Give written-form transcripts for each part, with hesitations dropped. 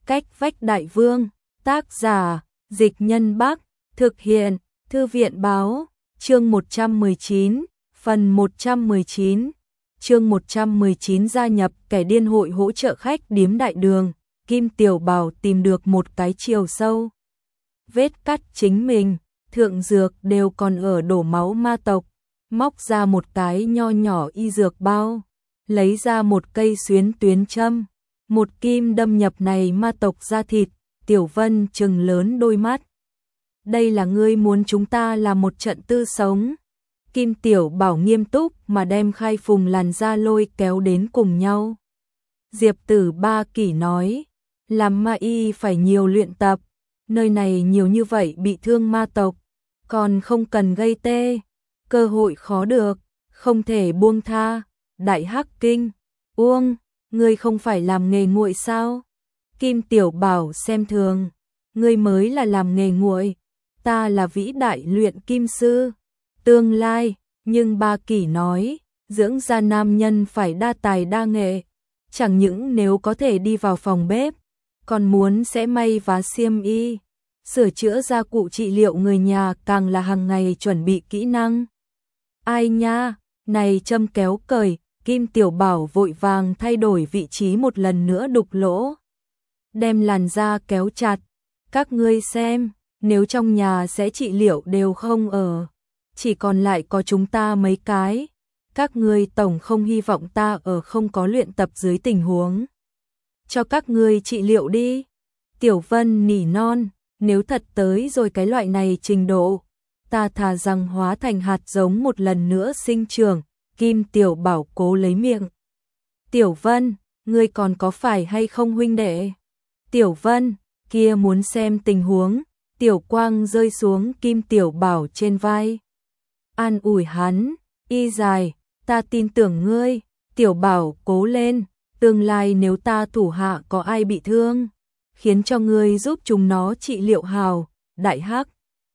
Cách vách đại vương, tác giả, Dịch Nhân Bắc, thực hiện, Thư viện báo, chương 119, phần 119, chương 119 gia nhập kẻ điên hội hỗ trợ khách điếm đại đường, Kim Tiểu Bảo tìm được một cái chiều sâu. Vết cắt chính mình, thượng dược đều còn ở đổ máu ma tộc, móc ra một cái nho nhỏ y dược bao, lấy ra một cây xuyến tuyến châm. Một kim đâm nhập này ma tộc da thịt, Tiểu Vân trừng lớn đôi mắt. Đây là ngươi muốn chúng ta làm một trận tư sống. Kim Tiểu Bảo nghiêm túc mà đem Khai Phùng làn da lôi kéo đến cùng nhau. Diệp Tử Ba Kỷ nói, làm ma y phải nhiều luyện tập, nơi này nhiều như vậy bị thương ma tộc, còn không cần gây tê, cơ hội khó được, không thể buông tha. Đại Hắc Kinh, Uông, ngươi không phải làm nghề nguội sao? Kim Tiểu Bảo xem thường, ngươi mới là làm nghề nguội, ta là vĩ đại luyện kim sư, tương lai, nhưng Ba Kỷ nói, dưỡng ra nam nhân phải đa tài đa nghệ, chẳng những nếu có thể đi vào phòng bếp, còn muốn sẽ may vá xiêm y, sửa chữa gia cụ trị liệu người nhà càng là hàng ngày chuẩn bị kỹ năng. Ai nha, này châm kéo cởi. Kim Tiểu Bảo vội vàng thay đổi vị trí một lần nữa đục lỗ, đem làn da kéo chặt. Các ngươi xem, nếu trong nhà sẽ trị liệu đều không ở, chỉ còn lại có chúng ta mấy cái. Các ngươi tổng không hy vọng ta ở không có luyện tập dưới tình huống cho các ngươi trị liệu đi. Tiểu Vân nỉ non, nếu thật tới rồi cái loại này trình độ, ta thà rằng hóa thành hạt giống một lần nữa sinh trưởng. Kim Tiểu Bảo cố lấy miệng. Tiểu Vân, ngươi còn có phải hay không huynh đệ? Tiểu Vân, kia muốn xem tình huống. Tiểu Quang rơi xuống Kim Tiểu Bảo trên vai. An ủi hắn, y dài, ta tin tưởng ngươi. Tiểu Bảo cố lên, tương lai nếu ta thủ hạ có ai bị thương, khiến cho ngươi giúp chúng nó trị liệu hào. Đại Hắc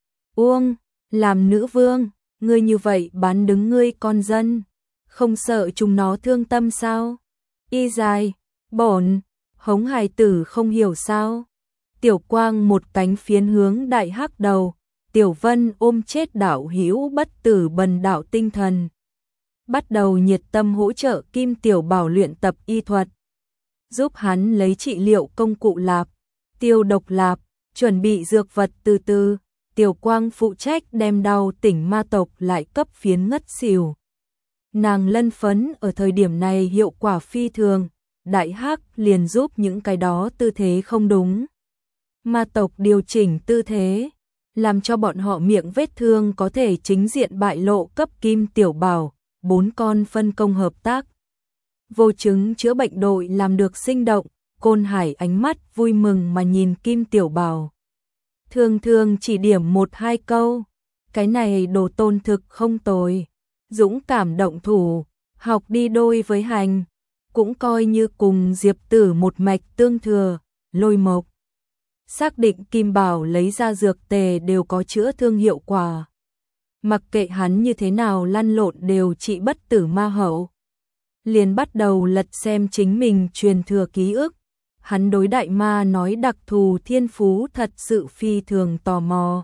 Uông, làm nữ vương, ngươi như vậy bán đứng ngươi con dân, không sợ chúng nó thương tâm sao? Y dài, bổn, hống hài tử không hiểu sao? Tiểu Quang một cánh phiến hướng Đại Hắc đầu, Tiểu Vân ôm chết đạo hữu bất tử bần đạo tinh thần. Bắt đầu nhiệt tâm hỗ trợ Kim Tiểu Bảo luyện tập y thuật, giúp hắn lấy trị liệu công cụ lạp, tiêu độc lạp, chuẩn bị dược vật từ từ. Tiểu Quang phụ trách đem đau tỉnh ma tộc lại cấp phiến ngất xỉu. Nàng lân phấn ở thời điểm này hiệu quả phi thường, Đại Hắc liền giúp những cái đó tư thế không đúng. Ma tộc điều chỉnh tư thế, làm cho bọn họ miệng vết thương có thể chính diện bại lộ cấp Kim Tiểu Bảo, 4 con phân công hợp tác. Vô chứng chữa bệnh đội làm được sinh động, Côn Hải ánh mắt vui mừng mà nhìn Kim Tiểu Bảo. Thường thường chỉ điểm 1-2 câu, cái này đồ tôn thực không tồi. Dũng cảm động thủ, học đi đôi với hành, cũng coi như cùng Diệp Tử một mạch tương thừa. Lôi Mộc xác định Kim Bảo lấy ra dược tề đều có chữa thương hiệu quả, mặc kệ hắn như thế nào lăn lộn đều trị bất tử ma hậu. Liền bắt đầu lật xem chính mình truyền thừa ký ức, hắn đối đại ma nói đặc thù thiên phú thật sự phi thường tò mò,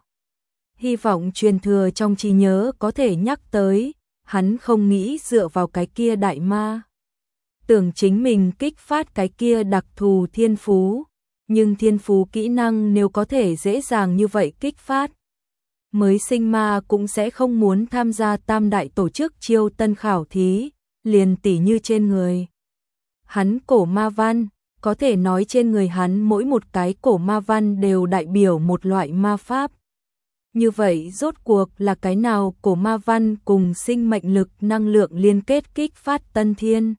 hy vọng truyền thừa trong trí nhớ có thể nhắc tới. Hắn không nghĩ dựa vào cái kia đại ma, tưởng chính mình kích phát cái kia đặc thù thiên phú, nhưng thiên phú kỹ năng nếu có thể dễ dàng như vậy kích phát, mới sinh ma cũng sẽ không muốn tham gia tam đại tổ chức chiêu tân khảo thí, liền tỉ như trên người hắn cổ ma văn, có thể nói trên người hắn mỗi một cái cổ ma văn đều đại biểu một loại ma pháp. Như vậy rốt cuộc là cái nào cổ ma văn cùng sinh mệnh lực năng lượng liên kết kích phát tân thiên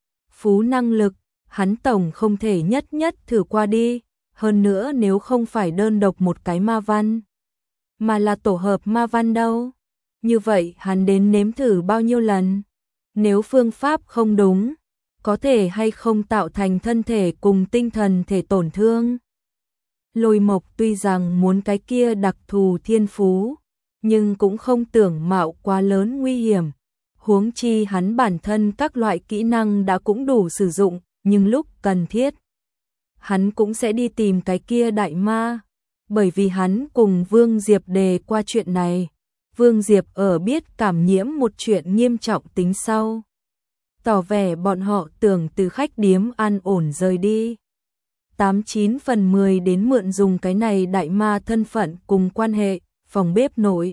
phú năng lực, hắn tổng không thể nhất thử qua đi. Hơn nữa nếu không phải đơn độc một cái ma văn, mà là tổ hợp ma văn đâu, như vậy hắn đến nếm thử bao nhiêu lần. Nếu phương pháp không đúng, có thể hay không tạo thành thân thể cùng tinh thần thể tổn thương. Lôi Mộc tuy rằng muốn cái kia đặc thù thiên phú, nhưng cũng không tưởng mạo quá lớn nguy hiểm. Huống chi hắn bản thân các loại kỹ năng đã cũng đủ sử dụng, nhưng lúc cần thiết, hắn cũng sẽ đi tìm cái kia đại ma, bởi vì hắn cùng Vương Diệp đề qua chuyện này. Vương Diệp ở biết cảm nhiễm một chuyện nghiêm trọng tính sau, tỏ vẻ bọn họ tưởng từ khách điếm an ổn rời đi. 89 phần 10 đến mượn dùng cái này đại ma thân phận cùng quan hệ, phòng bếp nổi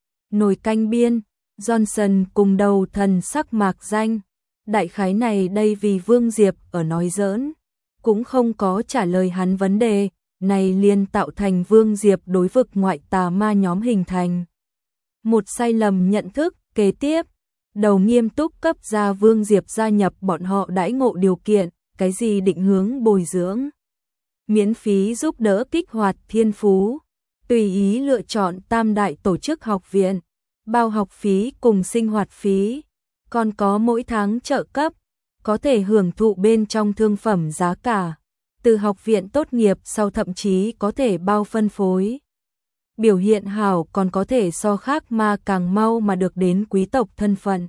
canh biên, Johnson cùng đầu thần sắc mạc danh. Đại khái này đây vì Vương Diệp ở nói giỡn, cũng không có trả lời hắn vấn đề, này liền tạo thành Vương Diệp đối vực ngoại tà ma nhóm hình thành một sai lầm nhận thức. Kế tiếp, đầu nghiêm túc cấp ra Vương Diệp gia nhập bọn họ đãi ngộ điều kiện, cái gì định hướng bồi dưỡng, miễn phí giúp đỡ kích hoạt thiên phú, tùy ý lựa chọn tam đại tổ chức học viện, bao học phí cùng sinh hoạt phí, còn có mỗi tháng trợ cấp, có thể hưởng thụ bên trong thương phẩm giá cả, từ học viện tốt nghiệp sau thậm chí có thể bao phân phối. Biểu hiện hảo còn có thể so khác ma càng mau mà được đến quý tộc thân phận.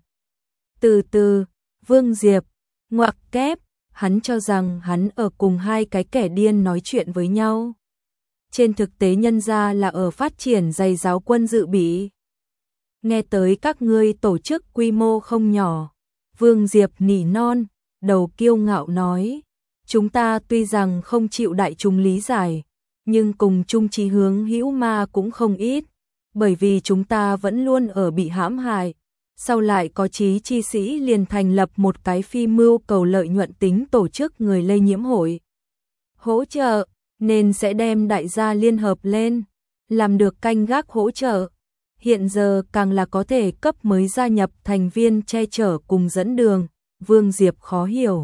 Từ từ, Vương Diệp ngoặc kép, hắn cho rằng hắn ở cùng hai cái kẻ điên nói chuyện với nhau. Trên thực tế nhân ra là ở phát triển giày giáo quân dự bị. Nghe tới các ngươi tổ chức quy mô không nhỏ. Vương Diệp nỉ non, đầu kiêu ngạo nói. Chúng ta tuy rằng không chịu đại chúng lý giải, nhưng cùng chung chí hướng hữu ma cũng không ít. Bởi vì chúng ta vẫn luôn ở bị hãm hại. Sau lại có trí chi sĩ liền thành lập một cái phi mưu cầu lợi nhuận tính tổ chức người lây nhiễm hội. Hỗ trợ, nên sẽ đem đại gia liên hợp lên, làm được canh gác hỗ trợ. Hiện giờ càng là có thể cấp mới gia nhập thành viên che chở cùng dẫn đường. Vương Diệp khó hiểu.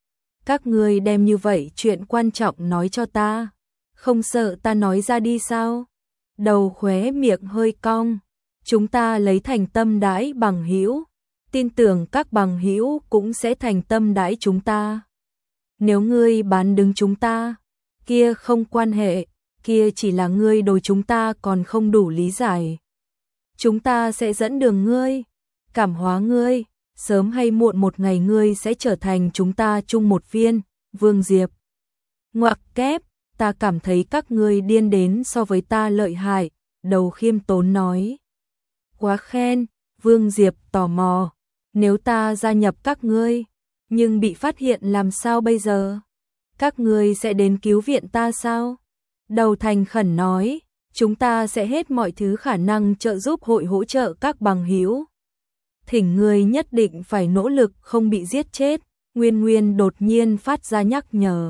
Các ngươi đem như vậy chuyện quan trọng nói cho ta, không sợ ta nói ra đi sao? Đầu khóe miệng hơi cong. Chúng ta lấy thành tâm đãi bằng hữu, tin tưởng các bằng hữu cũng sẽ thành tâm đãi chúng ta. Nếu ngươi bán đứng chúng ta, kia không quan hệ, kia chỉ là ngươi đối chúng ta còn không đủ lý giải. Chúng ta sẽ dẫn đường ngươi, cảm hóa ngươi, sớm hay muộn một ngày ngươi sẽ trở thành chúng ta chung một viên. Vương Diệp ngoặc kép, ta cảm thấy các ngươi điên đến so với ta lợi hại, đầu khiêm tốn nói. Quá khen, Vương Diệp tò mò, nếu ta gia nhập các ngươi, nhưng bị phát hiện làm sao bây giờ? Các ngươi sẽ đến cứu viện ta sao? Đầu thành khẩn nói, chúng ta sẽ hết mọi thứ khả năng trợ giúp hội hỗ trợ các bằng hữu. Thỉnh ngươi nhất định phải nỗ lực không bị giết chết. Nguyên Nguyên đột nhiên phát ra nhắc nhở.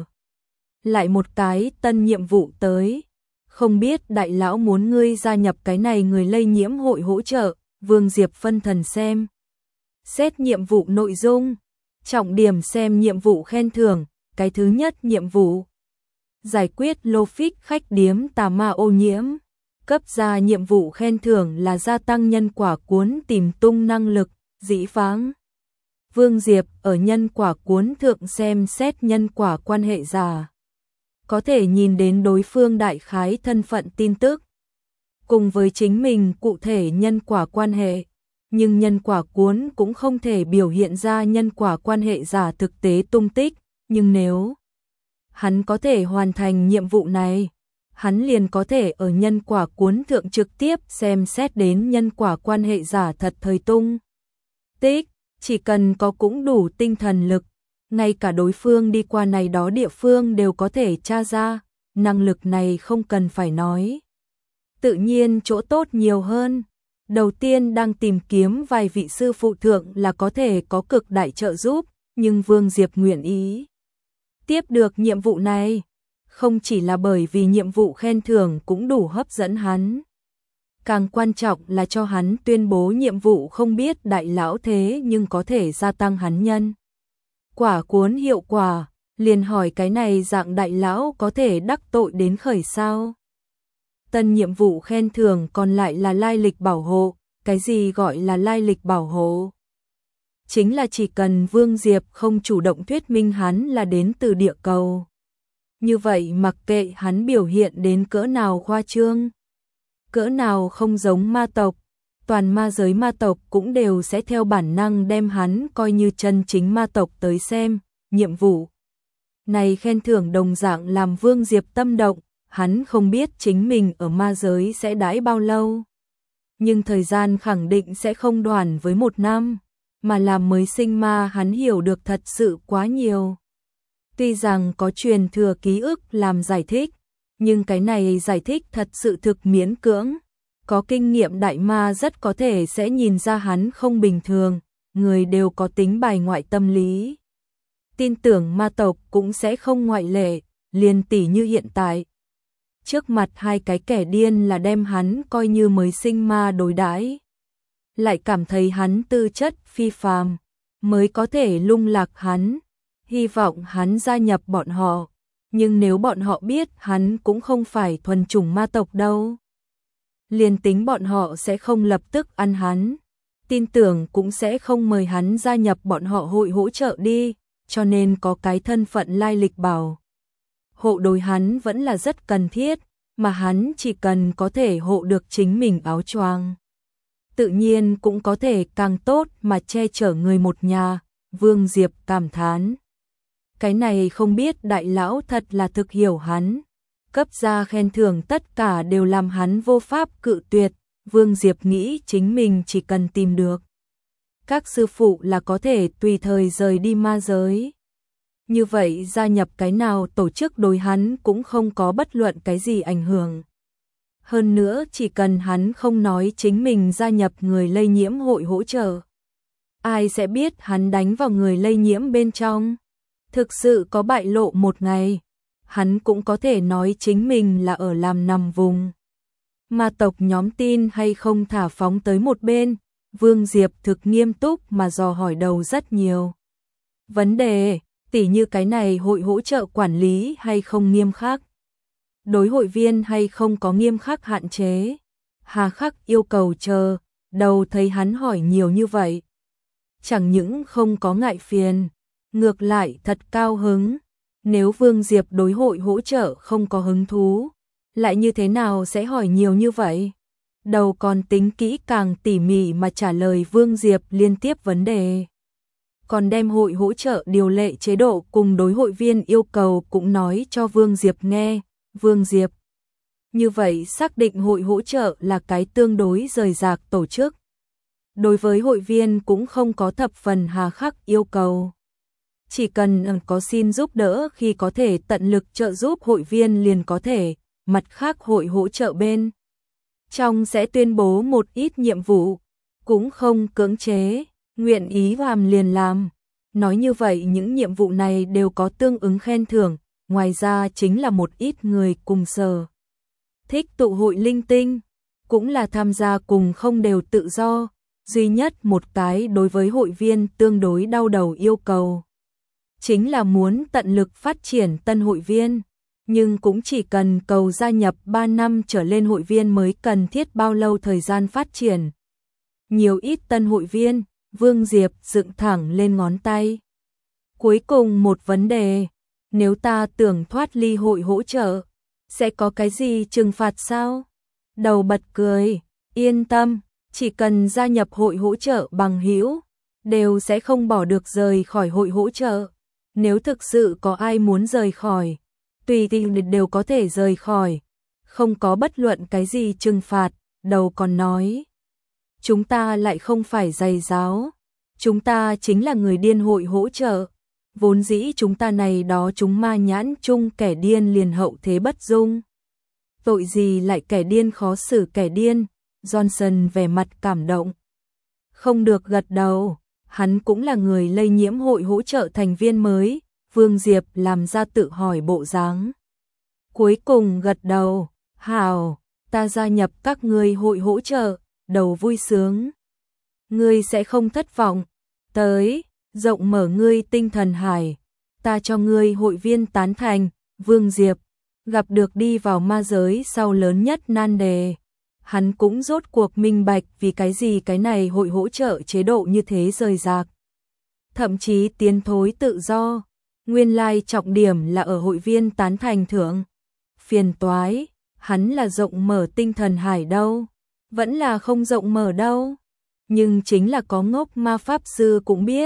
Lại một cái tân nhiệm vụ tới. Không biết đại lão muốn ngươi gia nhập cái này người lây nhiễm hội hỗ trợ. Vương Diệp phân thần xem. Xét nhiệm vụ nội dung. Trọng điểm xem nhiệm vụ khen thưởng. Cái thứ nhất nhiệm vụ. Giải quyết Lofic khách điếm tà ma ô nhiễm. Cấp ra nhiệm vụ khen thưởng là gia tăng nhân quả cuốn tìm tung năng lực, dĩ vãng. Vương Diệp ở nhân quả cuốn thượng xem xét nhân quả quan hệ giả. Có thể nhìn đến đối phương đại khái thân phận tin tức. Cùng với chính mình cụ thể nhân quả quan hệ. Nhưng nhân quả cuốn cũng không thể biểu hiện ra nhân quả quan hệ giả thực tế tung tích. Nhưng nếu hắn có thể hoàn thành nhiệm vụ này, hắn liền có thể ở nhân quả cuốn thượng trực tiếp xem xét đến nhân quả quan hệ giả thật thời tung tích. Chỉ cần có cũng đủ tinh thần lực, ngay cả đối phương đi qua này đó địa phương đều có thể tra ra, năng lực này không cần phải nói. Tự nhiên chỗ tốt nhiều hơn. Đầu tiên đang tìm kiếm vài vị sư phụ thượng là có thể có cực đại trợ giúp, nhưng Vương Diệp nguyện ý tiếp được nhiệm vụ này, không chỉ là bởi vì nhiệm vụ khen thưởng cũng đủ hấp dẫn hắn. Càng quan trọng là cho hắn tuyên bố nhiệm vụ không biết đại lão thế nhưng có thể gia tăng hắn nhân quả cuốn hiệu quả, liền hỏi cái này dạng đại lão có thể đắc tội đến khởi sao. Tân nhiệm vụ khen thưởng còn lại là lai lịch bảo hộ. Cái gì gọi là lai lịch bảo hộ? Chính là chỉ cần Vương Diệp không chủ động thuyết minh hắn là đến từ địa cầu. Như vậy mặc kệ hắn biểu hiện đến cỡ nào khoa trương, cỡ nào không giống ma tộc, toàn ma giới ma tộc cũng đều sẽ theo bản năng đem hắn coi như chân chính ma tộc tới xem. Nhiệm vụ Này khen thưởng đồng dạng làm Vương Diệp tâm động, hắn không biết chính mình ở ma giới sẽ đãi bao lâu. Nhưng thời gian khẳng định sẽ không đoàn với 1 năm, mà làm mới sinh ma hắn hiểu được thật sự quá nhiều. Tuy rằng có truyền thừa ký ức làm giải thích, nhưng cái này giải thích thật sự thực miễn cưỡng. Có kinh nghiệm đại ma rất có thể sẽ nhìn ra hắn không bình thường, người đều có tính bài ngoại tâm lý. Tin tưởng ma tộc cũng sẽ không ngoại lệ, liền tỉ như hiện tại. Trước mặt hai cái kẻ điên là đem hắn coi như mới sinh ma đối đãi, lại cảm thấy hắn tư chất phi phàm, mới có thể lung lạc hắn, hy vọng hắn gia nhập bọn họ. Nhưng nếu bọn họ biết hắn cũng không phải thuần chủng ma tộc đâu, liền tính bọn họ sẽ không lập tức ăn hắn, tin tưởng cũng sẽ không mời hắn gia nhập bọn họ hội hỗ trợ đi, cho nên có cái thân phận lai lịch bảo hộ đối hắn vẫn là rất cần thiết, mà hắn chỉ cần có thể hộ được chính mình áo choàng, tự nhiên cũng có thể càng tốt mà che chở người một nhà. Vương Diệp cảm thán, cái này không biết đại lão thật là thực hiểu hắn, cấp ra khen thưởng tất cả đều làm hắn vô pháp cự tuyệt. Vương Diệp nghĩ chính mình chỉ cần tìm được các sư phụ là có thể tùy thời rời đi ma giới. Như vậy gia nhập cái nào tổ chức đối hắn cũng không có bất luận cái gì ảnh hưởng. Hơn nữa chỉ cần hắn không nói chính mình gia nhập người lây nhiễm hội hỗ trợ, ai sẽ biết hắn đánh vào người lây nhiễm bên trong. Thực sự có bại lộ một ngày, hắn cũng có thể nói chính mình là ở làm nằm vùng. Ma tộc nhóm tin hay không thả phóng tới một bên, Vương Diệp thực nghiêm túc mà dò hỏi đầu rất nhiều vấn đề, tỉ như cái này hội hỗ trợ quản lý hay không nghiêm khắc, đối hội viên hay không có nghiêm khắc hạn chế, hà khắc yêu cầu chờ. Đầu thấy hắn hỏi nhiều như vậy, chẳng những không có ngại phiền, ngược lại thật cao hứng. Nếu Vương Diệp đối hội hỗ trợ không có hứng thú, lại như thế nào sẽ hỏi nhiều như vậy? Đầu còn tính kỹ càng tỉ mỉ mà trả lời Vương Diệp liên tiếp vấn đề. Còn đem hội hỗ trợ điều lệ chế độ cùng đối hội viên yêu cầu cũng nói cho Vương Diệp nghe. Vương Diệp như vậy xác định hội hỗ trợ là cái tương đối rời rạc tổ chức. Đối với hội viên cũng không có thập phần hà khắc yêu cầu. Chỉ cần có xin giúp đỡ khi có thể tận lực trợ giúp hội viên liền có thể, mặt khác hội hỗ trợ bên trong sẽ tuyên bố một ít nhiệm vụ, cũng không cưỡng chế, nguyện ý làm liền làm. Nói như vậy những nhiệm vụ này đều có tương ứng khen thưởng, ngoài ra chính là một ít người cùng sở thích tụ hội linh tinh, cũng là tham gia cùng không đều tự do. Duy nhất một cái đối với hội viên tương đối đau đầu yêu cầu, chính là muốn tận lực phát triển tân hội viên, nhưng cũng chỉ cần cầu gia nhập 3 năm trở lên hội viên mới cần thiết bao lâu thời gian phát triển. Nhiều ít tân hội viên, Vương Diệp dựng thẳng lên ngón tay. Cuối cùng một vấn đề, nếu ta tưởng thoát ly hội hỗ trợ, sẽ có cái gì trừng phạt sao? Đầu bật cười, yên tâm, chỉ cần gia nhập hội hỗ trợ bằng hữu, đều sẽ không bỏ được rời khỏi hội hỗ trợ. Nếu thực sự có ai muốn rời khỏi, tùy tình đều có thể rời khỏi, không có bất luận cái gì trừng phạt. Đầu còn nói, chúng ta lại không phải giày giáo, chúng ta chính là người điên hội hỗ trợ. Vốn dĩ chúng ta này đó chúng ma nhãn chung kẻ điên liền hậu thế bất dung. Tội gì lại kẻ điên khó xử kẻ điên. Johnson vẻ mặt cảm động, không được gật đầu. Hắn cũng là người lây nhiễm hội hỗ trợ thành viên mới. Vương Diệp làm ra tự hỏi bộ dáng, cuối cùng gật đầu. Hảo, ta gia nhập các ngươi hội hỗ trợ. Đầu vui sướng, ngươi sẽ không thất vọng. Tới, rộng mở ngươi tinh thần hải, ta cho ngươi hội viên tán thành. Vương Diệp gặp được đi vào ma giới sau lớn nhất nan đề, hắn cũng rốt cuộc minh bạch vì cái gì cái này hội hỗ trợ chế độ như thế rời rạc, thậm chí tiến thối tự do. Nguyên lai trọng điểm là ở hội viên tán thành thưởng. Phiền toái, hắn là rộng mở tinh thần hải đâu, vẫn là không rộng mở đâu. Nhưng chính là có ngốc ma pháp sư cũng biết,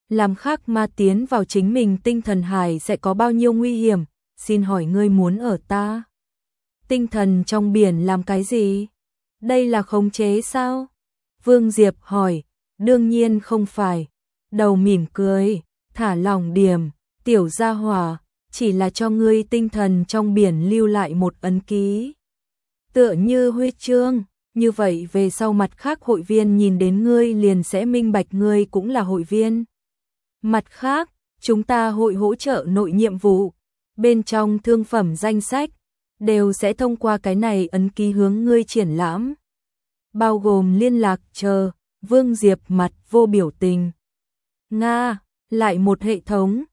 làm khác ma tiến vào chính mình tinh thần hải sẽ có bao nhiêu nguy hiểm, xin hỏi ngươi muốn ở ta tinh thần trong biển làm cái gì? Đây là khống chế sao? Vương Diệp hỏi, đương nhiên không phải. Đầu mỉm cười, thả lỏng điểm, tiểu gia hỏa, chỉ là cho ngươi tinh thần trong biển lưu lại một ấn ký. Tựa như huy chương, như vậy về sau mặt khác hội viên nhìn đến ngươi liền sẽ minh bạch ngươi cũng là hội viên. Mặt khác, chúng ta hội hỗ trợ nội nhiệm vụ, bên trong thương phẩm danh sách, đều sẽ thông qua cái này ấn ký hướng ngươi triển lãm. Bao gồm liên lạc chờ, Vương Diệp mặt vô biểu tình. Nga, lại một hệ thống,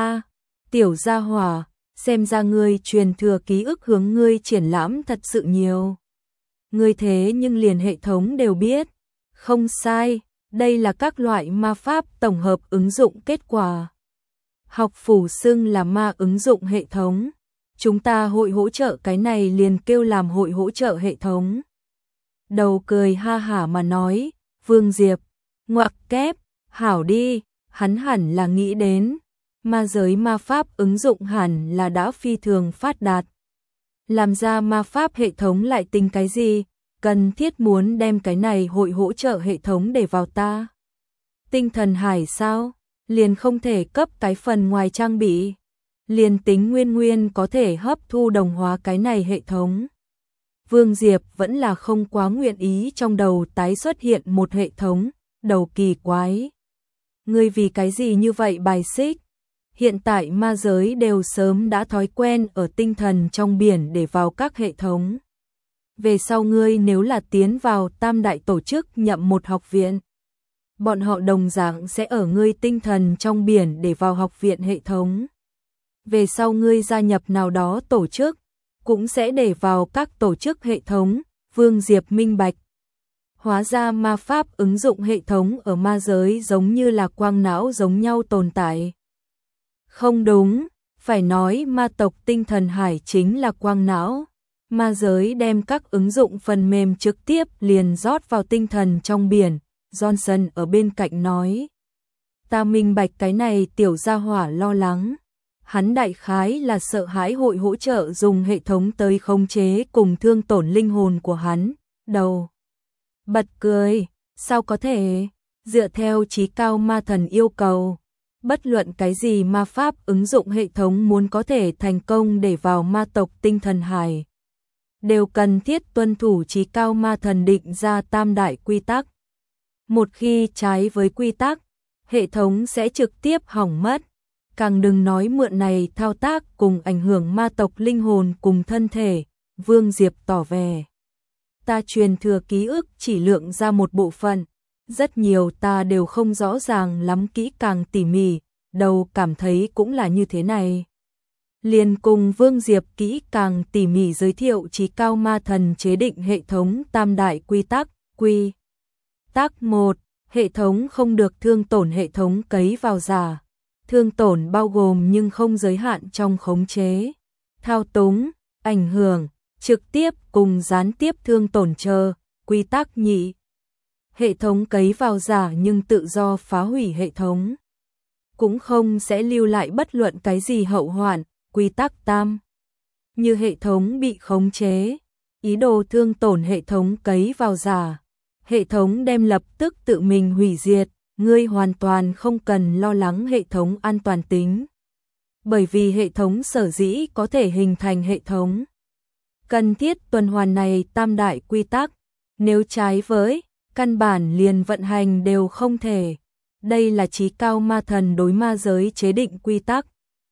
tiểu gia hỏa, xem ra ngươi truyền thừa ký ức hướng ngươi triển lãm thật sự nhiều. Ngươi thế nhưng liền hệ thống đều biết. Không sai, đây là các loại ma pháp tổng hợp ứng dụng kết quả. Học phủ xưng là ma ứng dụng hệ thống. Chúng ta hội hỗ trợ cái này liền kêu làm hội hỗ trợ hệ thống. Đầu cười ha hả mà nói, Vương Diệp, ngoặc kép, hảo đi, hắn hẳn là nghĩ đến. Ma giới ma pháp ứng dụng hẳn là đã phi thường phát đạt. Làm ra ma pháp hệ thống lại tính cái gì, cần thiết muốn đem cái này hội hỗ trợ hệ thống để vào ta. Tinh thần hải sao, liền không thể cấp cái phần ngoài trang bị. Liền tính nguyên có thể hấp thu đồng hóa cái này hệ thống. Vương Diệp vẫn là không quá nguyện ý trong đầu tái xuất hiện một hệ thống, đầu kỳ quái. Ngươi vì cái gì như vậy bài xích? Hiện tại ma giới đều sớm đã thói quen ở tinh thần trong biển để vào các hệ thống. Về sau ngươi nếu là tiến vào tam đại tổ chức nhậm một học viện, bọn họ đồng dạng sẽ ở ngươi tinh thần trong biển để vào học viện hệ thống. Về sau ngươi gia nhập nào đó tổ chức, cũng sẽ để vào các tổ chức hệ thống, Vương Diệp minh bạch. Hóa ra ma pháp ứng dụng hệ thống ở ma giới giống như là quang não giống nhau tồn tại. Không đúng, phải nói ma tộc tinh thần hải chính là quang não. Ma giới đem các ứng dụng phần mềm trực tiếp liền rót vào tinh thần trong biển, Johnson ở bên cạnh nói. Ta minh bạch cái này tiểu gia hỏa lo lắng. Hắn đại khái là sợ hãi hội hỗ trợ dùng hệ thống tới khống chế cùng thương tổn linh hồn của hắn. Đầu bật cười, sao có thể, dựa theo chí cao ma thần yêu cầu. Bất luận cái gì ma pháp ứng dụng hệ thống muốn có thể thành công để vào ma tộc tinh thần hải, đều cần thiết tuân thủ chí cao ma thần định ra tam đại quy tắc. Một khi trái với quy tắc, hệ thống sẽ trực tiếp hỏng mất. Càng đừng nói mượn này thao tác cùng ảnh hưởng ma tộc linh hồn cùng thân thể, Vương Diệp tỏ vẻ. Ta truyền thừa ký ức chỉ lượng ra một bộ phận, rất nhiều ta đều không rõ ràng lắm kỹ càng tỉ mỉ, đầu cảm thấy cũng là như thế này. Liền cùng Vương Diệp kỹ càng tỉ mỉ giới thiệu chí cao ma thần chế định hệ thống tam đại quy tắc. Quy tắc 1, hệ thống không được thương tổn hệ thống cấy vào giả. Thương tổn bao gồm nhưng không giới hạn trong khống chế, thao túng, ảnh hưởng, trực tiếp cùng gián tiếp thương tổn chờ. Quy tắc nhị, hệ thống cấy vào giả nhưng tự do phá hủy hệ thống, cũng không sẽ lưu lại bất luận cái gì hậu hoạn. Quy tắc tam, như hệ thống bị khống chế, ý đồ thương tổn hệ thống cấy vào giả, hệ thống đem lập tức tự mình hủy diệt. Ngươi hoàn toàn không cần lo lắng hệ thống an toàn tính. Bởi vì hệ thống sở dĩ có thể hình thành hệ thống, cần thiết tuần hoàn này tam đại quy tắc, nếu trái với, căn bản liền vận hành đều không thể. Đây là chí cao ma thần đối ma giới chế định quy tắc.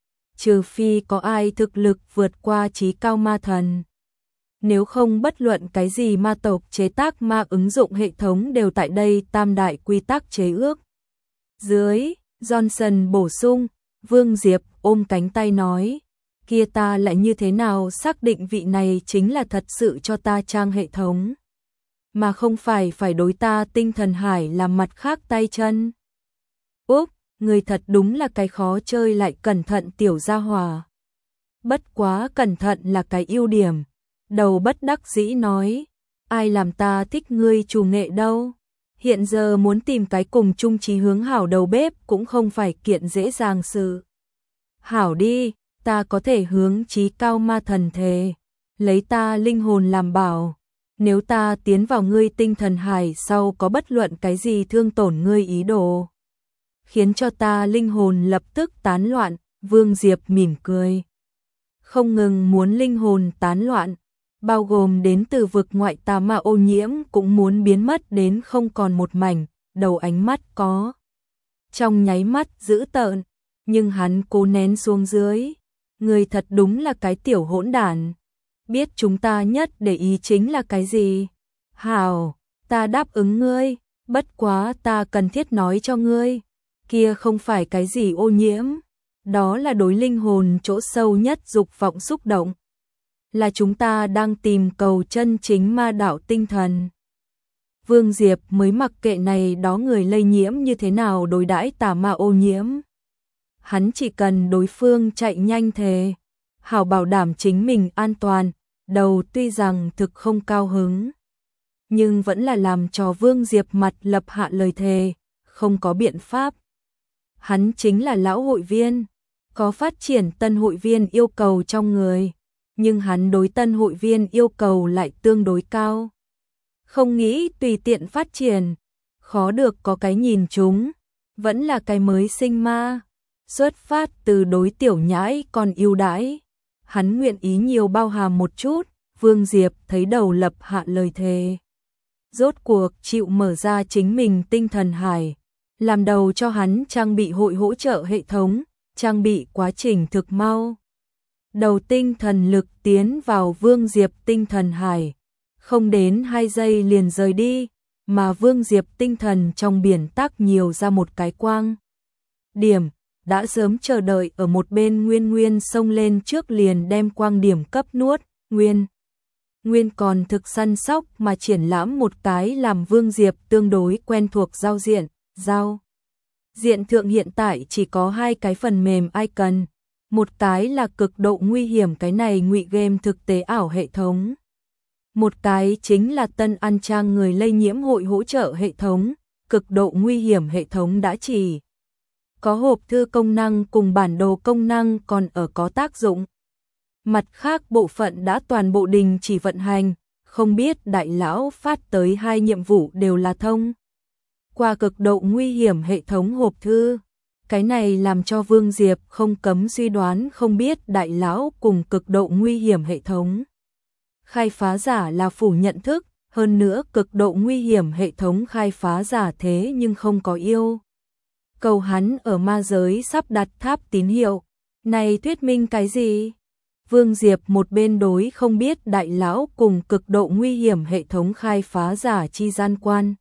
Trừ phi có ai thực lực vượt qua chí cao ma thần. Nếu không bất luận cái gì ma tộc chế tác ma ứng dụng hệ thống đều tại đây tam đại quy tắc chế ước. Dưới, Johnson bổ sung, Vương Diệp ôm cánh tay nói, kia ta lại như thế nào xác định vị này chính là thật sự cho ta trang hệ thống, mà không phải đối ta tinh thần hải làm mặt khác tay chân. Úp, người thật đúng là cái khó chơi lại cẩn thận tiểu gia hỏa. Bất quá cẩn thận là cái ưu điểm. Đầu bất đắc dĩ nói, ai làm ta thích ngươi chủ nghệ đâu. Hiện giờ muốn tìm cái cùng chung chí hướng hảo đầu bếp cũng không phải kiện dễ dàng sự. Hảo đi, ta có thể hướng chí cao ma thần thề, lấy ta linh hồn làm bảo, nếu ta tiến vào ngươi tinh thần hải sau có bất luận cái gì thương tổn ngươi ý đồ, khiến cho ta linh hồn lập tức tán loạn. Vương Diệp mỉm cười. Không ngừng muốn linh hồn tán loạn, bao gồm đến từ vực ngoại tà ma ô nhiễm cũng muốn biến mất đến không còn một mảnh, đầu ánh mắt có trong nháy mắt dữ tợn, nhưng hắn cố nén xuống dưới. Người thật đúng là cái tiểu hỗn đản. Biết chúng ta nhất để ý chính là cái gì? Hảo, ta đáp ứng ngươi, bất quá ta cần thiết nói cho ngươi, kia không phải cái gì ô nhiễm, đó là đối linh hồn chỗ sâu nhất dục vọng xúc động, là chúng ta đang tìm cầu chân chính ma đạo tinh thần. Vương Diệp mới mặc kệ này đó người lây nhiễm như thế nào đối đãi tà ma ô nhiễm. Hắn chỉ cần đối phương chạy nhanh thề, hảo bảo đảm chính mình an toàn, đầu tuy rằng thực không cao hứng, nhưng vẫn là làm cho Vương Diệp mặt lập hạ lời thề, không có biện pháp. Hắn chính là lão hội viên, có phát triển tân hội viên yêu cầu trong người, nhưng hắn đối tân hội viên yêu cầu lại tương đối cao. Không nghĩ tùy tiện phát triển, khó được có cái nhìn chúng, vẫn là cái mới sinh ma, xuất phát từ đối tiểu nhãi còn ưu đãi. Hắn nguyện ý nhiều bao hàm một chút. Vương Diệp thấy đầu lập hạ lời thề, rốt cuộc chịu mở ra chính mình tinh thần hải, làm đầu cho hắn trang bị hội hỗ trợ hệ thống, trang bị quá trình thực mau. Đầu tinh thần lực tiến vào Vương Diệp tinh thần hải, không đến 2 giây liền rời đi, mà Vương Diệp tinh thần trong biển tác nhiều ra một cái quang điểm, đã sớm chờ đợi ở một bên Nguyên xông lên trước liền đem quang điểm cấp nuốt. Nguyên còn thực săn sóc mà triển lãm một cái làm Vương Diệp tương đối quen thuộc giao diện thượng hiện tại chỉ có 2 cái phần mềm icon, một cái là cực độ nguy hiểm cái này ngụy game thực tế ảo hệ thống, một cái chính là tân an trang người lây nhiễm hội hỗ trợ hệ thống. Cực độ nguy hiểm hệ thống đã chỉ có hộp thư công năng cùng bản đồ công năng còn ở có tác dụng. Mặt khác bộ phận đã toàn bộ đình chỉ vận hành, không biết đại lão phát tới 2 nhiệm vụ đều là thông qua cực độ nguy hiểm hệ thống hộp thư. Cái này làm cho Vương Diệp không cấm suy đoán không biết đại lão cùng cực độ nguy hiểm hệ thống khai phá giả là phủ nhận thức, hơn nữa cực độ nguy hiểm hệ thống khai phá giả thế nhưng không có yêu cầu hắn ở ma giới sắp đặt tháp tín hiệu. Này thuyết minh cái gì? Vương Diệp một bên đối không biết đại lão cùng cực độ nguy hiểm hệ thống khai phá giả chi gian quan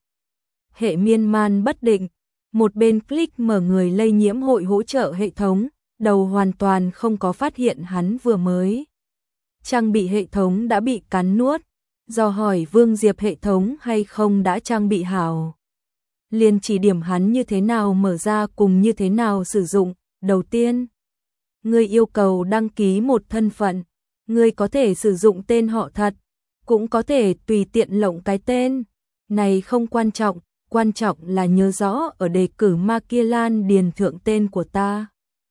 hệ miên man bất định, một bên click mở người lây nhiễm hội hỗ trợ hệ thống, đầu hoàn toàn không có phát hiện hắn vừa mới trang bị hệ thống đã bị cắn nuốt, do hỏi Vương Diệp hệ thống hay không đã trang bị hảo. Liền chỉ điểm hắn như thế nào mở ra cùng như thế nào sử dụng. Đầu tiên, ngươi yêu cầu đăng ký một thân phận, ngươi có thể sử dụng tên họ thật, cũng có thể tùy tiện lộng cái tên, này không quan trọng là nhớ rõ ở đề cử ma kia lan điền thượng tên của ta.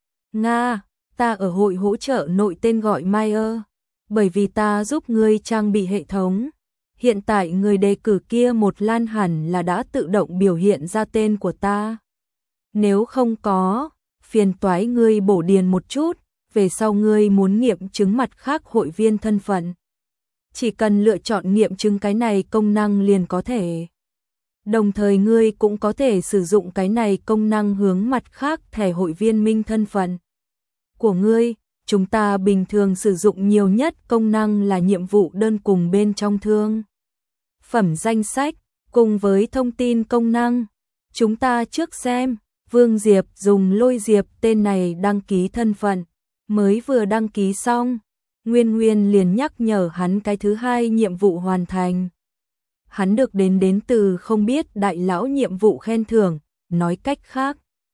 Nga, ta ở hội hỗ trợ nội tên gọi Meyer, bởi vì ta giúp ngươi trang bị hệ thống. Hiện tại người đề cử kia một lan hẳn là đã tự động biểu hiện ra tên của ta. Nếu không có, phiền toái ngươi bổ điền một chút, về sau ngươi muốn nghiệm chứng mặt khác hội viên thân phận. Chỉ cần lựa chọn nghiệm chứng cái này công năng liền có thể. Đồng thời ngươi cũng có thể sử dụng cái này công năng hướng mặt khác thẻ hội viên minh thân phận của ngươi. Chúng ta bình thường sử dụng nhiều nhất công năng là nhiệm vụ đơn cùng bên trong thương phẩm danh sách, cùng với thông tin công năng. Chúng ta trước xem, Vương Diệp dùng Lôi Diệp tên này đăng ký thân phận, mới vừa đăng ký xong, Nguyên liền nhắc nhở hắn cái thứ 2 nhiệm vụ hoàn thành. Hắn được đến từ không biết đại lão nhiệm vụ khen thưởng, nói cách khác.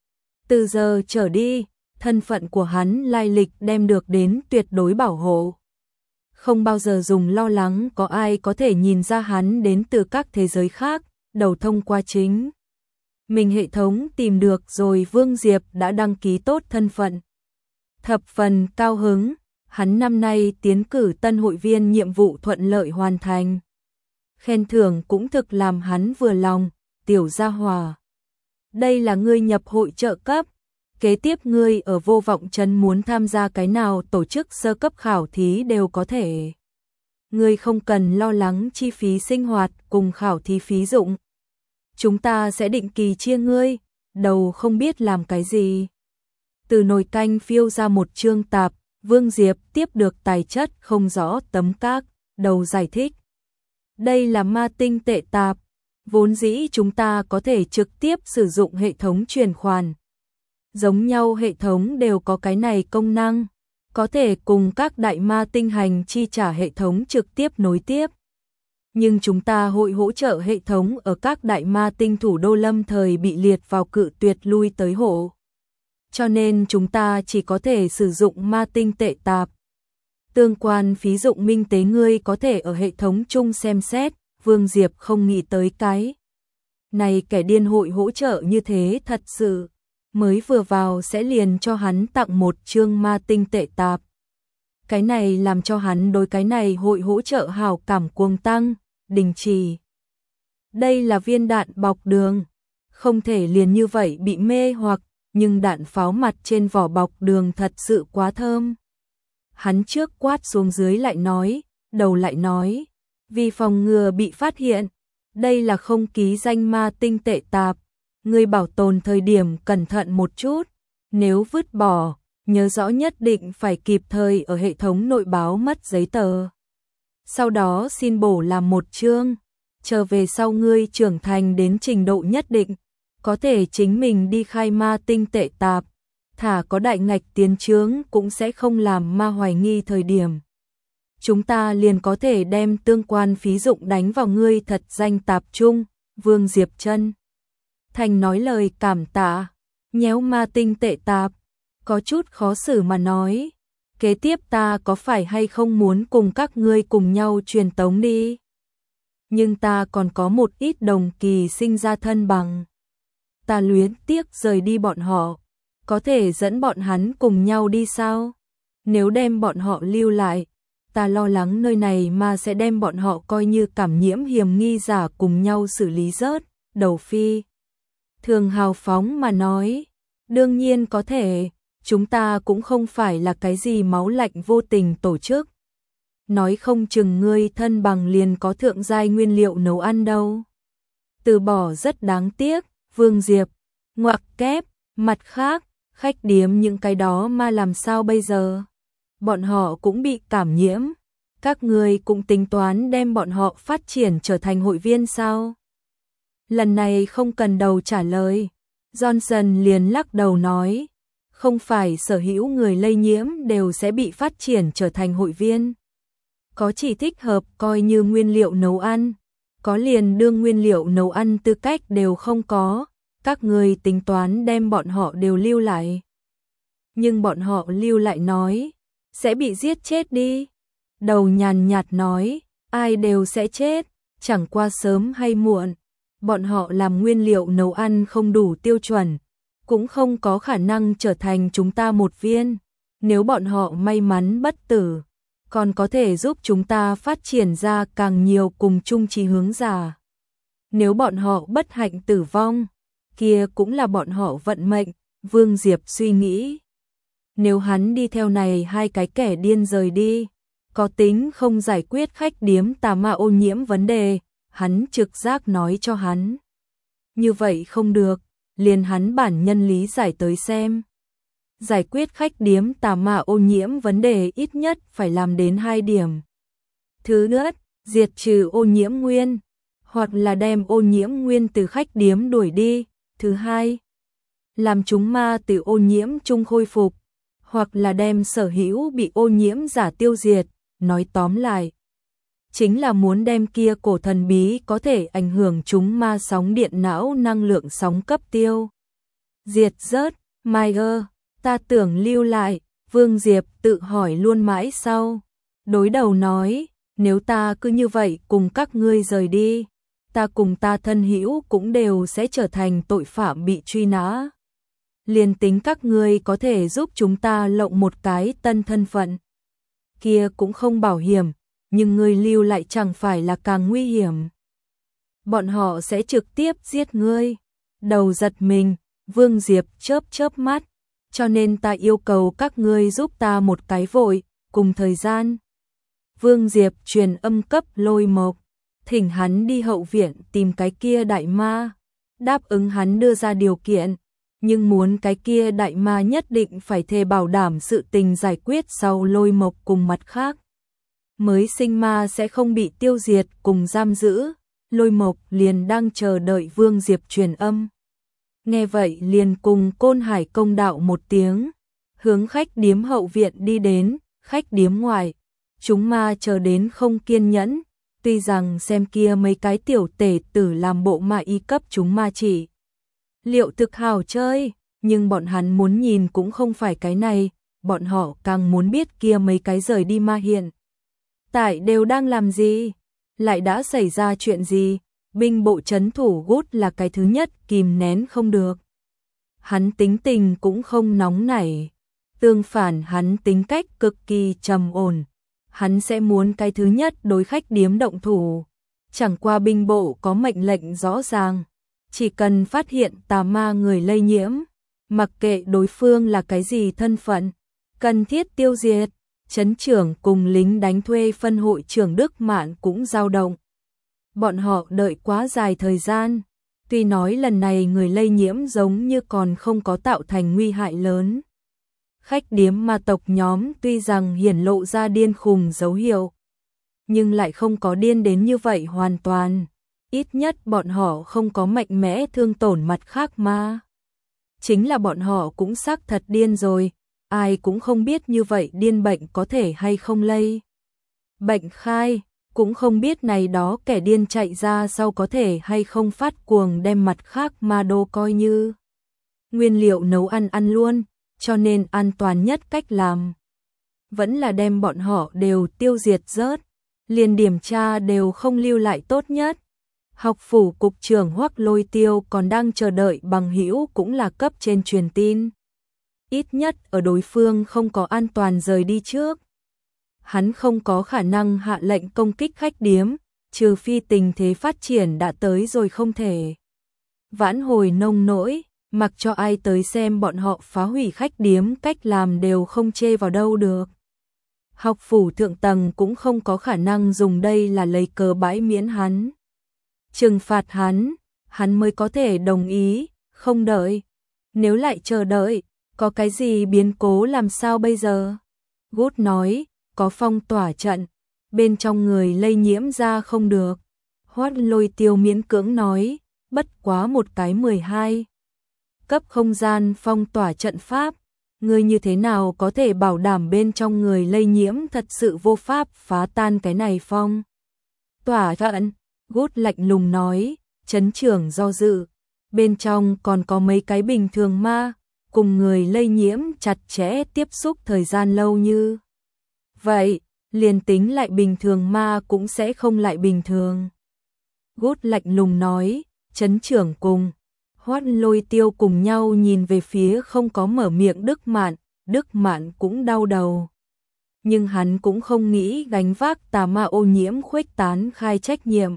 Từ giờ trở đi, thân phận của hắn lai lịch đem được đến tuyệt đối bảo hộ. Không bao giờ dùng lo lắng có ai có thể nhìn ra hắn đến từ các thế giới khác, đầu thông qua chính mình hệ thống tìm được rồi. Vương Diệp đã đăng ký tốt thân phận. Thập phần cao hứng, hắn năm nay tiến cử tân hội viên nhiệm vụ thuận lợi hoàn thành. Khen thưởng cũng thực làm hắn vừa lòng, tiểu gia hòa. Đây là ngươi nhập hội trợ cấp, kế tiếp ngươi ở Vô Vọng Trấn muốn tham gia cái nào tổ chức sơ cấp khảo thí đều có thể. Ngươi không cần lo lắng chi phí sinh hoạt cùng khảo thí phí dụng. Chúng ta sẽ định kỳ chia ngươi, đầu không biết làm cái gì. Từ nồi canh phiêu ra một chương tạp, Vương Diệp tiếp được tài chất không rõ tấm các, đầu giải thích. Đây là ma tinh tệ tạp, vốn dĩ chúng ta có thể trực tiếp sử dụng hệ thống chuyển khoản. Giống nhau hệ thống đều có cái này công năng, có thể cùng các đại ma tinh hành chi trả hệ thống trực tiếp nối tiếp. Nhưng chúng ta hội hỗ trợ hệ thống ở các đại ma tinh thủ đô lâm thời bị liệt vào cự tuyệt lui tới hộ. Cho nên chúng ta chỉ có thể sử dụng ma tinh tệ tạp. Tương quan phí dụng minh tế ngươi có thể ở hệ thống chung xem xét. Vương Diệp không nghĩ tới cái này kẻ điên hội hỗ trợ như thế thật sự. Mới vừa vào sẽ liền cho hắn tặng một chương ma tinh tệ tạp. Cái này làm cho hắn đối cái này hội hỗ trợ hảo cảm cuồng tăng, đình chỉ. Đây là viên đạn bọc đường, không thể liền như vậy bị mê hoặc, nhưng đạn pháo mặt trên vỏ bọc đường thật sự quá thơm. Hắn trước quát xuống dưới lại nói, đầu lại nói, vì phòng ngừa bị phát hiện, đây là không ký danh ma tinh tệ tạp, ngươi bảo tồn thời điểm cẩn thận một chút, nếu vứt bỏ, nhớ rõ nhất định phải kịp thời ở hệ thống nội báo mất giấy tờ. Sau đó xin bổ làm một chương, chờ về sau ngươi trưởng thành đến trình độ nhất định, có thể chính mình đi khai ma tinh tệ tạp, thả có đại ngạch tiến chướng cũng sẽ không làm ma hoài nghi thời điểm. Chúng ta liền có thể đem tương quan phí dụng đánh vào ngươi thật danh tạp chung. Vương Diệp chân thành nói lời cảm tạ, nhéo ma tinh tệ tạp, có chút khó xử mà nói, kế tiếp ta có phải hay không muốn cùng các ngươi cùng nhau truyền tống đi? Nhưng ta còn có một ít đồng kỳ sinh ra thân bằng. Ta luyến tiếc rời đi bọn họ, có thể dẫn bọn hắn cùng nhau đi sao? Nếu đem bọn họ lưu lại, ta lo lắng nơi này mà sẽ đem bọn họ coi như cảm nhiễm hiểm nghi giả cùng nhau xử lý rớt. Đầu Phi thường hào phóng mà nói, đương nhiên có thể, chúng ta cũng không phải là cái gì máu lạnh vô tình tổ chức. Nói không chừng ngươi thân bằng liền có thượng giai nguyên liệu nấu ăn đâu. Từ bỏ rất đáng tiếc. Vương Diệp ngoặc kép, mặt khác, khách điếm những cái đó mà làm sao bây giờ? Bọn họ cũng bị cảm nhiễm, các ngươi cũng tính toán đem bọn họ phát triển trở thành hội viên sao? Lần này không cần đầu trả lời, Johnson liền lắc đầu nói, không phải sở hữu người lây nhiễm đều sẽ bị phát triển trở thành hội viên. Có chỉ thích hợp coi như nguyên liệu nấu ăn, có liền đương nguyên liệu nấu ăn tư cách đều không có, các người tính toán đem bọn họ đều lưu lại. Nhưng bọn họ lưu lại nói, sẽ bị giết chết đi. Đầu nhàn nhạt nói, ai đều sẽ chết, chẳng qua sớm hay muộn. Bọn họ làm nguyên liệu nấu ăn không đủ tiêu chuẩn, cũng không có khả năng trở thành chúng ta một viên. Nếu bọn họ may mắn bất tử, còn có thể giúp chúng ta phát triển ra càng nhiều cùng chung chí hướng giả. Nếu bọn họ bất hạnh tử vong, kia cũng là bọn họ vận mệnh. Vương Diệp suy nghĩ, nếu hắn đi theo này hai cái kẻ điên rời đi, có tính không giải quyết khách điếm tà ma ô nhiễm vấn đề, hắn trực giác nói cho hắn. Như vậy không được, liền hắn bản nhân lý giải tới xem. Giải quyết khách điếm tà ma ô nhiễm vấn đề ít nhất phải làm đến 2 điểm. Thứ nhất, diệt trừ ô nhiễm nguyên, hoặc là đem ô nhiễm nguyên từ khách điếm đuổi đi. Thứ hai, làm chúng ma từ ô nhiễm chung khôi phục, hoặc là đem sở hữu bị ô nhiễm giả tiêu diệt. Nói tóm lại, chính là muốn đem kia cổ thần bí có thể ảnh hưởng chúng ma sóng điện não năng lượng sóng cấp tiêu. Diệt rớt, Meyer, ta tưởng lưu lại. Vương Diệp tự hỏi luôn mãi sau. Đối đầu nói, nếu ta cứ như vậy cùng các ngươi rời đi, ta cùng ta thân hữu cũng đều sẽ trở thành tội phạm bị truy nã. Liền tính các ngươi có thể giúp chúng ta lộng một cái tân thân phận, kia cũng không bảo hiểm, nhưng ngươi lưu lại chẳng phải là càng nguy hiểm. Bọn họ sẽ trực tiếp giết ngươi. Đầu giật mình, Vương Diệp chớp chớp mắt, cho nên ta yêu cầu các ngươi giúp ta một cái vội, cùng thời gian. Vương Diệp truyền âm cấp Lôi Mộc, thỉnh hắn đi hậu viện tìm cái kia đại ma, đáp ứng hắn đưa ra điều kiện, nhưng muốn cái kia đại ma nhất định phải thề bảo đảm sự tình giải quyết sau Lôi Mộc cùng mặt khác. Mới sinh ma sẽ không bị tiêu diệt cùng giam giữ. Lôi Mộc liền đang chờ đợi Vương Diệp truyền âm. Nghe vậy liền cùng Côn Hải công đạo một tiếng, hướng khách điếm hậu viện đi đến. Khách điếm ngoài, chúng ma chờ đến không kiên nhẫn, tuy rằng xem kia mấy cái tiểu tể tử làm bộ mà y cấp chúng ma chỉ liệu thực hào chơi, nhưng bọn hắn muốn nhìn cũng không phải cái này, bọn họ càng muốn biết kia mấy cái rời đi ma hiện tại đều đang làm gì, lại đã xảy ra chuyện gì. Binh bộ trấn thủ Gút là cái thứ nhất kìm nén không được. Hắn tính tình cũng không nóng nảy, tương phản hắn tính cách cực kỳ trầm ổn. Hắn sẽ muốn cái thứ nhất đối khách điếm động thủ. Chẳng qua binh bộ có mệnh lệnh rõ ràng, chỉ cần phát hiện tà ma người lây nhiễm, mặc kệ đối phương là cái gì thân phận, cần thiết tiêu diệt. Trấn trưởng cùng lính đánh thuê phân hội trưởng Đức Mạn cũng dao động. Bọn họ đợi quá dài thời gian, tuy nói lần này người lây nhiễm giống như còn không có tạo thành nguy hại lớn. Khách điếm ma tộc nhóm tuy rằng hiển lộ ra điên khùng dấu hiệu, nhưng lại không có điên đến như vậy hoàn toàn. Ít nhất bọn họ không có mạnh mẽ thương tổn mặt khác ma. Chính là bọn họ cũng xác thật điên rồi, ai cũng không biết như vậy điên bệnh có thể hay không lây bệnh khai, cũng không biết này đó kẻ điên chạy ra sau có thể hay không phát cuồng đem mặt khác ma đô coi như nguyên liệu nấu ăn luôn, cho nên an toàn nhất cách làm vẫn là đem bọn họ đều tiêu diệt rớt, liền điểm tra đều không lưu lại tốt nhất. Học phủ cục trưởng Hoắc Lôi Tiêu còn đang chờ đợi bằng hữu cũng là cấp trên truyền tin. Ít nhất ở đối phương không có an toàn rời đi trước, hắn không có khả năng hạ lệnh công kích khách điếm, trừ phi tình thế phát triển đã tới rồi không thể vãn hồi nông nỗi, mặc cho ai tới xem bọn họ phá hủy khách điếm cách làm đều không chê vào đâu được. Học phủ thượng tầng cũng không có khả năng dùng đây là lấy cớ bãi miễn hắn, trừng phạt hắn mới có thể đồng ý, không đợi. Nếu lại chờ đợi, có cái gì biến cố làm sao bây giờ? Gút nói, có phong tỏa trận, bên trong người lây nhiễm ra không được. Hoắc Lôi Tiêu miễn cưỡng nói, bất quá một cái 12 cấp không gian phong tỏa trận pháp, ngươi như thế nào có thể bảo đảm bên trong người lây nhiễm thật sự vô pháp phá tan cái này phong tỏa trận? Gút lạnh lùng nói, trấn trưởng do dự, bên trong còn có mấy cái bình thường ma, cùng người lây nhiễm chặt chẽ tiếp xúc thời gian lâu như vậy, liền tính lại bình thường ma cũng sẽ không lại bình thường. Gút lạnh lùng nói, trấn trưởng cùng Hoắc Lôi Tiêu cùng nhau nhìn về phía không có mở miệng Đức Mạn cũng đau đầu. Nhưng hắn cũng không nghĩ gánh vác tà ma ô nhiễm khuếch tán khai trách nhiệm.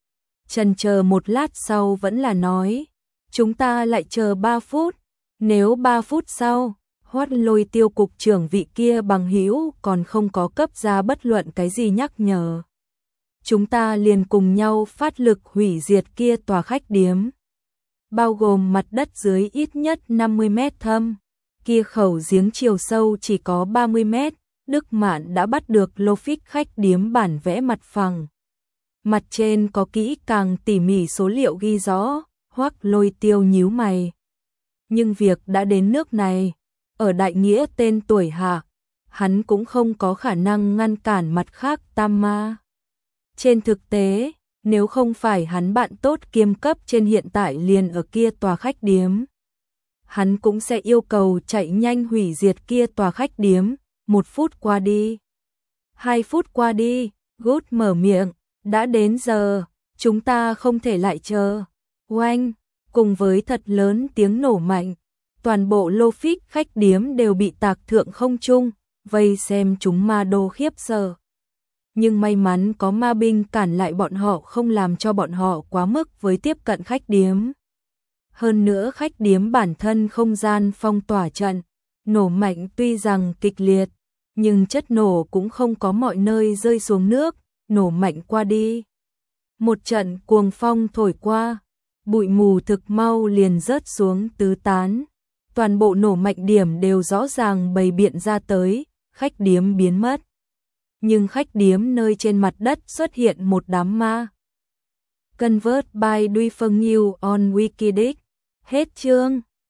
Chần chờ một lát sau vẫn là nói, chúng ta lại chờ 3 phút, nếu 3 phút sau, Hoắc Lôi Tiêu cục trưởng vị kia bằng hữu còn không có cấp ra bất luận cái gì nhắc nhở, chúng ta liền cùng nhau phát lực hủy diệt kia tòa khách điếm, bao gồm mặt đất dưới ít nhất 50 mét thâm, kia khẩu giếng chiều sâu chỉ có 30 mét. Đức Mạn đã bắt được Lofic khách điếm bản vẽ mặt phẳng, mặt trên có kỹ càng tỉ mỉ số liệu ghi rõ. Hoắc Lôi Tiêu nhíu mày, nhưng việc đã đến nước này, ở đại nghĩa tên tuổi hạ, hắn cũng không có khả năng ngăn cản mặt khác tam ma. Trên thực tế, nếu không phải hắn bạn tốt kiêm cấp trên hiện tại liền ở kia tòa khách điếm, hắn cũng sẽ yêu cầu chạy nhanh hủy diệt kia tòa khách điếm. 1 phút qua đi, 2 phút qua đi, Gút mở miệng, đã đến giờ, chúng ta không thể lại chờ. Oanh, cùng với thật lớn tiếng nổ mạnh, toàn bộ lô phích khách điếm đều bị tạc thượng không trung, vây xem chúng ma đô khiếp sợ. Nhưng may mắn có ma binh cản lại bọn họ, không làm cho bọn họ quá mức với tiếp cận khách điếm. Hơn nữa khách điếm bản thân không gian phong tỏa trận, nổ mạnh tuy rằng kịch liệt, nhưng chất nổ cũng không có mọi nơi rơi xuống nước, nổ mạnh qua đi. Một trận cuồng phong thổi qua, bụi mù thực mau liền rớt xuống tứ tán. Toàn bộ nổ mạnh điểm đều rõ ràng bày biện ra tới, khách điếm biến mất. Nhưng khách điếm nơi trên mặt đất xuất hiện một đám ma. Convert by Duy Phân New on Wikileaks. Hết chương.